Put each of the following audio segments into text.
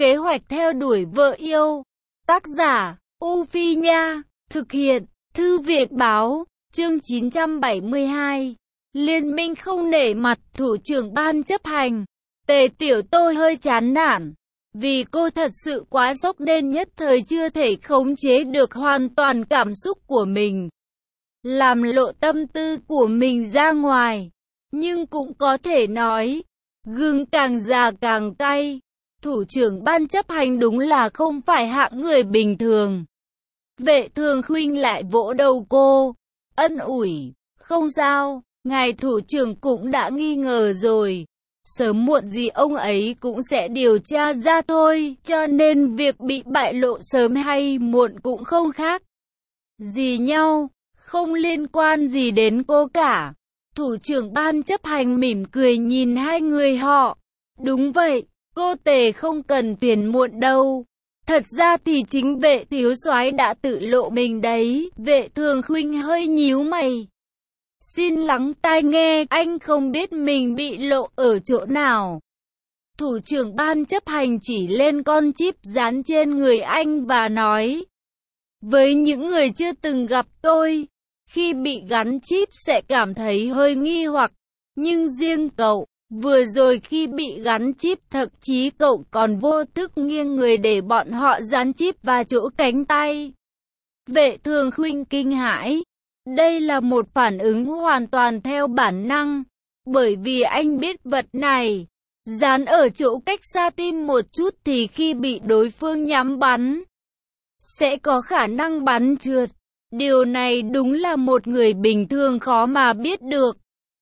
Kế hoạch theo đuổi vợ yêu. Tác giả, U Phi Nha. Thực hiện, Thư viện Báo. Chương 972. Liên minh không nể mặt thủ trưởng ban chấp hành. Tề Tiểu tôi hơi chán nản. Vì cô thật sự quá sốc nên nhất thời chưa thể khống chế được hoàn toàn cảm xúc của mình. Làm lộ tâm tư của mình ra ngoài. Nhưng cũng có thể nói, gừng càng già càng cay. Thủ trưởng ban chấp hành đúng là không phải hạng người bình thường. Vệ Thường Khuynh lại vỗ đầu cô, ân ủi, không sao, ngài thủ trưởng cũng đã nghi ngờ rồi. Sớm muộn gì ông ấy cũng sẽ điều tra ra thôi, cho nên việc bị bại lộ sớm hay muộn cũng không khác gì nhau, không liên quan gì đến cô cả. Thủ trưởng ban chấp hành mỉm cười nhìn hai người họ. Đúng vậy, cô Tề không cần phiền muộn đâu. Thật ra thì chính Vệ thiếu soái đã tự lộ mình đấy. Vệ Thường Khuynh hơi nhíu mày. Xin lắng tai nghe, anh không biết mình bị lộ ở chỗ nào. Thủ trưởng ban chấp hành chỉ lên con chip dán trên người anh và nói. Với những người chưa từng gặp tôi, khi bị gắn chip sẽ cảm thấy hơi nghi hoặc. Nhưng riêng cậu, vừa rồi khi bị gắn chip thậm chí cậu còn vô thức nghiêng người để bọn họ dán chip vào chỗ cánh tay. Vệ Thường Khuynh kinh hãi. Đây là một phản ứng hoàn toàn theo bản năng. Bởi vì anh biết vật này dán ở chỗ cách xa tim một chút thì khi bị đối phương nhắm bắn sẽ có khả năng bắn trượt. Điều này đúng là một người bình thường khó mà biết được.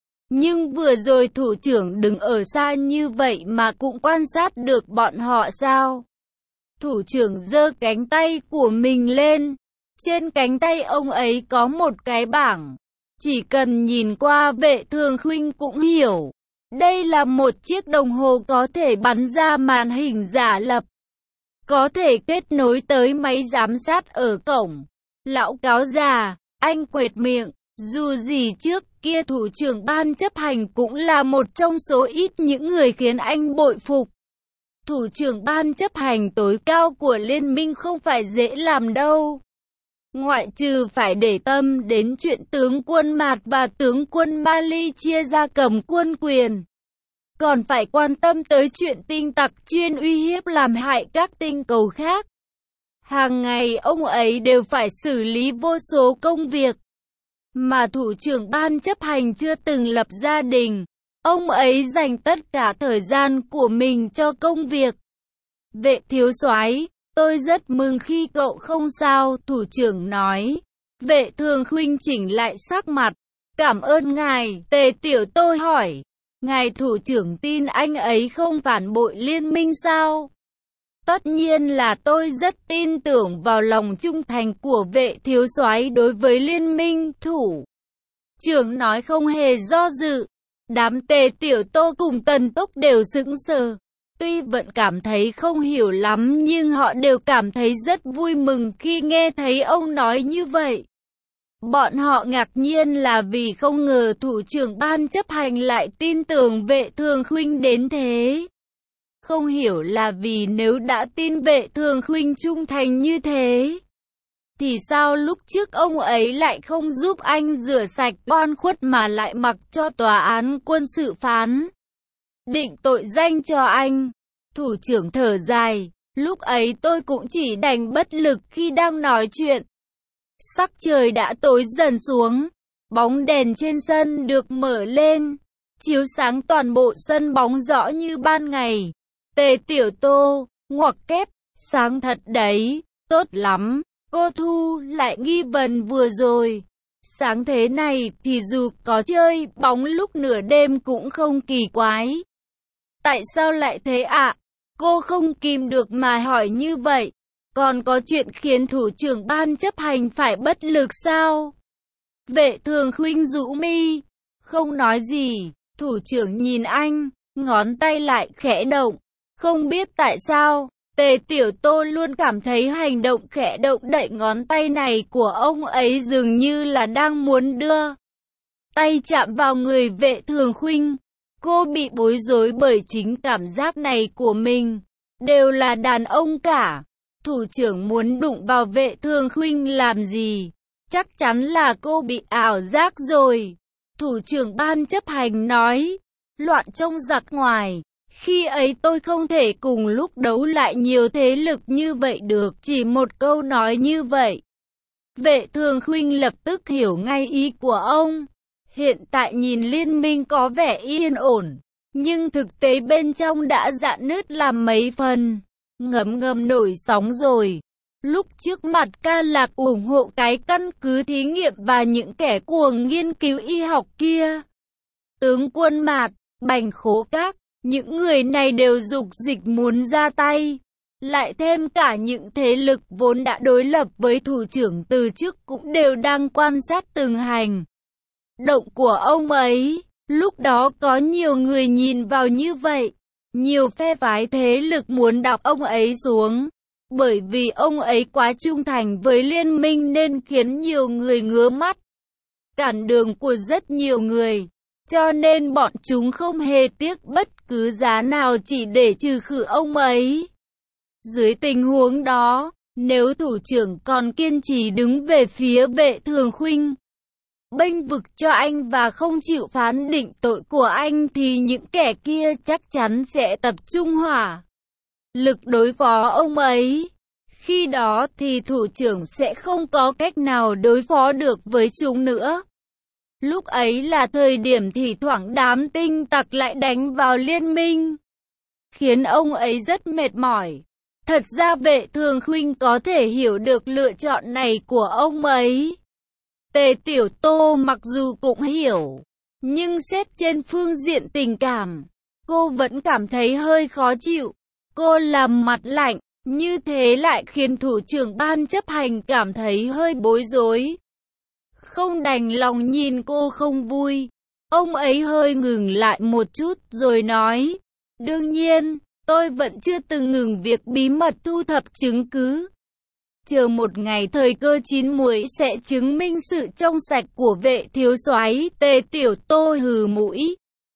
Nhưng vừa rồi thủ trưởng đứng ở xa như vậy mà cũng quan sát được bọn họ sao? Thủ trưởng giơ cánh tay của mình lên. Trên cánh tay ông ấy có một cái bảng. Chỉ cần nhìn qua Vệ Thường Khuynh cũng hiểu. Đây là một chiếc đồng hồ có thể bắn ra màn hình giả lập. Có thể kết nối tới máy giám sát ở cổng. Lão cáo già, anh quệt miệng. Dù gì trước kia thủ trưởng ban chấp hành cũng là một trong số ít những người khiến anh bội phục. Thủ trưởng ban chấp hành tối cao của liên minh không phải dễ làm đâu. Ngoại trừ phải để tâm đến chuyện tướng quân Mạt và tướng quân Mali chia ra cầm quân quyền. Còn phải quan tâm tới chuyện tinh tặc chuyên uy hiếp làm hại các tinh cầu khác. Hàng ngày ông ấy đều phải xử lý vô số công việc. Mà thủ trưởng ban chấp hành chưa từng lập gia đình. Ông ấy dành tất cả thời gian của mình cho công việc. Vệ thiếu soái, tôi rất mừng khi cậu không sao, thủ trưởng nói. Vệ Thường Khuynh chỉnh lại sắc mặt. Cảm ơn ngài. Tề Tiểu tôi hỏi. Ngài thủ trưởng tin anh ấy không phản bội liên minh sao? Tất nhiên là tôi rất tin tưởng vào lòng trung thành của Vệ thiếu soái đối với liên minh. Thủ trưởng nói không hề do dự. Đám Tề Tiểu Tô cùng Tần Túc đều sững sờ. Tuy vẫn cảm thấy không hiểu lắm nhưng họ đều cảm thấy rất vui mừng khi nghe thấy ông nói như vậy. Bọn họ ngạc nhiên là vì không ngờ thủ trưởng ban chấp hành lại tin tưởng Vệ Thường Khuynh đến thế. Không hiểu là vì nếu đã tin Vệ Thường Khuynh trung thành như thế, thì sao lúc trước ông ấy lại không giúp anh rửa sạch oan khuất mà lại mặc cho tòa án quân sự phán định tội danh cho anh? Thủ trưởng thở dài, lúc ấy tôi cũng chỉ đành bất lực khi đang nói chuyện. Sắc trời đã tối dần xuống, bóng đèn trên sân được mở lên, chiếu sáng toàn bộ sân bóng rõ như ban ngày. Tề Tiểu Tô, ngoặc kép, sáng thật đấy, tốt lắm. Cô Thu lại nghi vấn vừa rồi. Sáng thế này thì dù có chơi bóng lúc nửa đêm cũng không kỳ quái. Tại sao lại thế ạ? Cô không kìm được mà hỏi như vậy. Còn có chuyện khiến thủ trưởng ban chấp hành phải bất lực sao? Vệ Thường Khuynh rũ mi, không nói gì. Thủ trưởng nhìn anh, ngón tay lại khẽ động. Không biết tại sao, Tề Tiểu Tô luôn cảm thấy hành động khẽ động đậy ngón tay này của ông ấy dường như là đang muốn đưa tay chạm vào người Vệ Thường Khuynh. Cô bị bối rối bởi chính cảm giác này của mình. đều là đàn ông cả. Thủ trưởng muốn đụng vào Vệ Thường Khuynh làm gì? Chắc chắn là cô bị ảo giác rồi. Thủ trưởng ban chấp hành nói, loạn trong giặc ngoài. Khi ấy tôi không thể cùng lúc đấu lại nhiều thế lực như vậy được, chỉ một câu nói như vậy. Vệ Thường Khuynh lập tức hiểu ngay ý của ông. Hiện tại nhìn liên minh có vẻ yên ổn, nhưng thực tế bên trong đã rạn nứt làm mấy phần, ngấm ngầm nổi sóng rồi. Lúc trước mặt Ca Lạc ủng hộ cái căn cứ thí nghiệm và những kẻ cuồng nghiên cứu y học kia. Tướng Quân Mạt, Bành Khố Các, những người này đều dục dịch muốn ra tay. Lại thêm cả những thế lực vốn đã đối lập với thủ trưởng từ trước cũng đều đang quan sát từng hành động của ông ấy. Lúc đó có nhiều người nhìn vào như vậy. Nhiều phe phái thế lực muốn đạp ông ấy xuống. Bởi vì ông ấy quá trung thành với liên minh nên khiến nhiều người ngứa mắt. Cản đường của rất nhiều người. Cho nên bọn chúng không hề tiếc bất cứ giá nào chỉ để trừ khử ông ấy. Dưới tình huống đó, nếu thủ trưởng còn kiên trì đứng về phía Vệ Thường Khuynh, bênh vực cho anh và không chịu phán định tội của anh thì những kẻ kia chắc chắn sẽ tập trung hỏa lực đối phó ông ấy. Khi đó thì thủ trưởng sẽ không có cách nào đối phó được với chúng nữa. Lúc ấy là thời điểm thì thoảng đám tinh tặc lại đánh vào liên minh, khiến ông ấy rất mệt mỏi. Thật ra Vệ Thường Khuynh có thể hiểu được lựa chọn này của ông ấy. Tề Tiểu Tô mặc dù cũng hiểu, nhưng xét trên phương diện tình cảm, cô vẫn cảm thấy hơi khó chịu. Cô làm mặt lạnh, như thế lại khiến thủ trưởng ban chấp hành cảm thấy hơi bối rối. Không đành lòng nhìn cô không vui. Ông ấy hơi ngừng lại một chút rồi nói, đương nhiên, tôi vẫn chưa từng ngừng việc bí mật thu thập chứng cứ. Chờ một ngày thời cơ chín muồi sẽ chứng minh sự trong sạch của Vệ thiếu soái. Tề Tiểu Tô hừ mũi.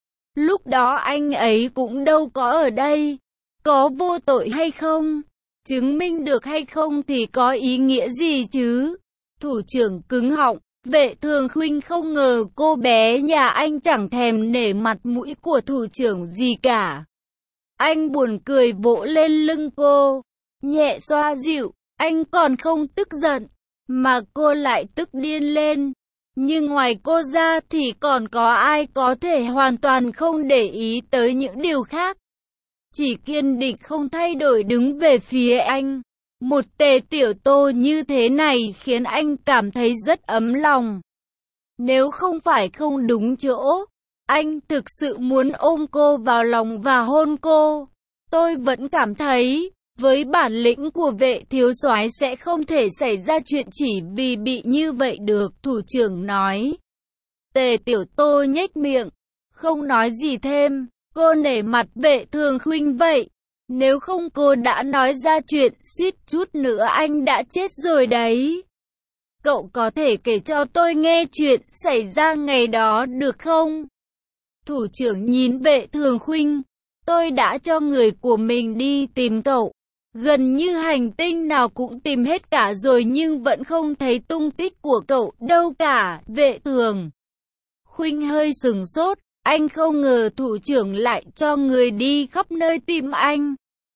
Lúc đó anh ấy cũng đâu có ở đây. Có vô tội hay không, chứng minh được hay không thì có ý nghĩa gì chứ? Thủ trưởng cứng họng. Vệ Thường Khuynh không ngờ cô bé nhà anh chẳng thèm nể mặt mũi của thủ trưởng gì cả. Anh buồn cười vỗ lên lưng cô, nhẹ xoa dịu. Anh còn không tức giận, mà cô lại tức điên lên. Nhưng ngoài cô ra thì còn có ai có thể hoàn toàn không để ý tới những điều khác. Chỉ kiên định không thay đổi đứng về phía anh. Một Tề Tiểu Tô như thế này khiến anh cảm thấy rất ấm lòng. Nếu không phải không đúng chỗ, anh thực sự muốn ôm cô vào lòng và hôn cô. Tôi vẫn cảm thấy, với bản lĩnh của Vệ thiếu soái sẽ không thể xảy ra chuyện chỉ vì bị như vậy được, thủ trưởng nói. Tề Tiểu Tô nhếch miệng, không nói gì thêm. Cô nể mặt Vệ Thường Khuynh vậy. Nếu không cô đã nói ra chuyện, suýt chút nữa anh đã chết rồi đấy. Cậu có thể kể cho tôi nghe chuyện xảy ra ngày đó được không? Thủ trưởng nhìn Vệ Thường Khuynh. Tôi đã cho người của mình đi tìm cậu. Gần như hành tinh nào cũng tìm hết cả rồi nhưng vẫn không thấy tung tích của cậu đâu cả. Vệ Thường Khuynh hơi sừng sốt. Anh không ngờ thủ trưởng lại cho người đi khắp nơi tìm anh.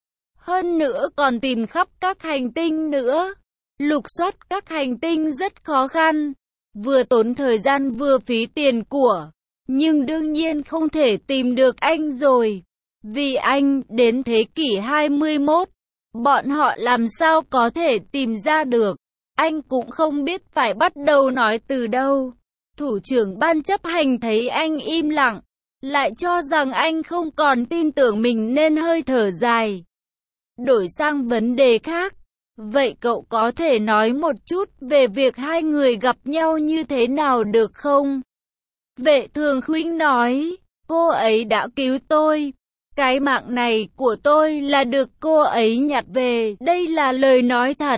Hơn nữa còn tìm khắp các hành tinh nữa. Lục soát các hành tinh rất khó khăn. Vừa tốn thời gian vừa phí tiền của. Nhưng đương nhiên không thể tìm được anh rồi. Vì anh đến thế kỷ 21. Bọn họ làm sao có thể tìm ra được. Anh cũng không biết phải bắt đầu nói từ đâu. Thủ trưởng ban chấp hành thấy anh im lặng, lại cho rằng anh không còn tin tưởng mình nên hơi thở dài. Đổi sang vấn đề khác. Vậy cậu có thể nói một chút về việc hai người gặp nhau như thế nào được không? Vệ Thường Khuynh nói, cô ấy đã cứu tôi. Cái mạng này của tôi là được cô ấy nhặt về, đây là lời nói thật.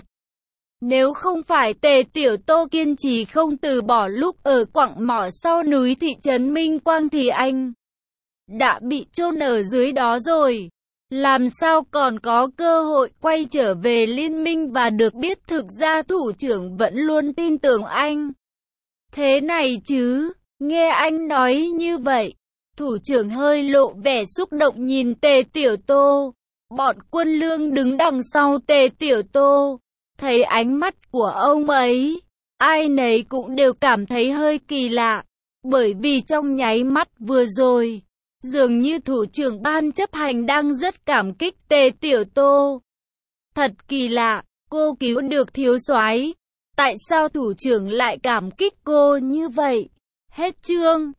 Nếu không phải Tề Tiểu Tô kiên trì không từ bỏ lúc ở quặng mỏ sau núi thị trấn Minh Quang thì anh đã bị chôn ở dưới đó rồi. làm sao còn có cơ hội quay trở về liên minh và được biết thực ra thủ trưởng vẫn luôn tin tưởng anh. Thế này chứ, nghe anh nói như vậy, thủ trưởng hơi lộ vẻ xúc động nhìn Tề Tiểu Tô. Bọn Quân Lương đứng đằng sau Tề Tiểu Tô, thấy ánh mắt của ông ấy, ai nấy cũng đều cảm thấy hơi kỳ lạ, bởi vì trong nháy mắt vừa rồi, dường như thủ trưởng ban chấp hành đang rất cảm kích Tề Tiểu Tô. Thật kỳ lạ, cô cứu được thiếu soái, tại sao thủ trưởng lại cảm kích cô như vậy? Hết chương.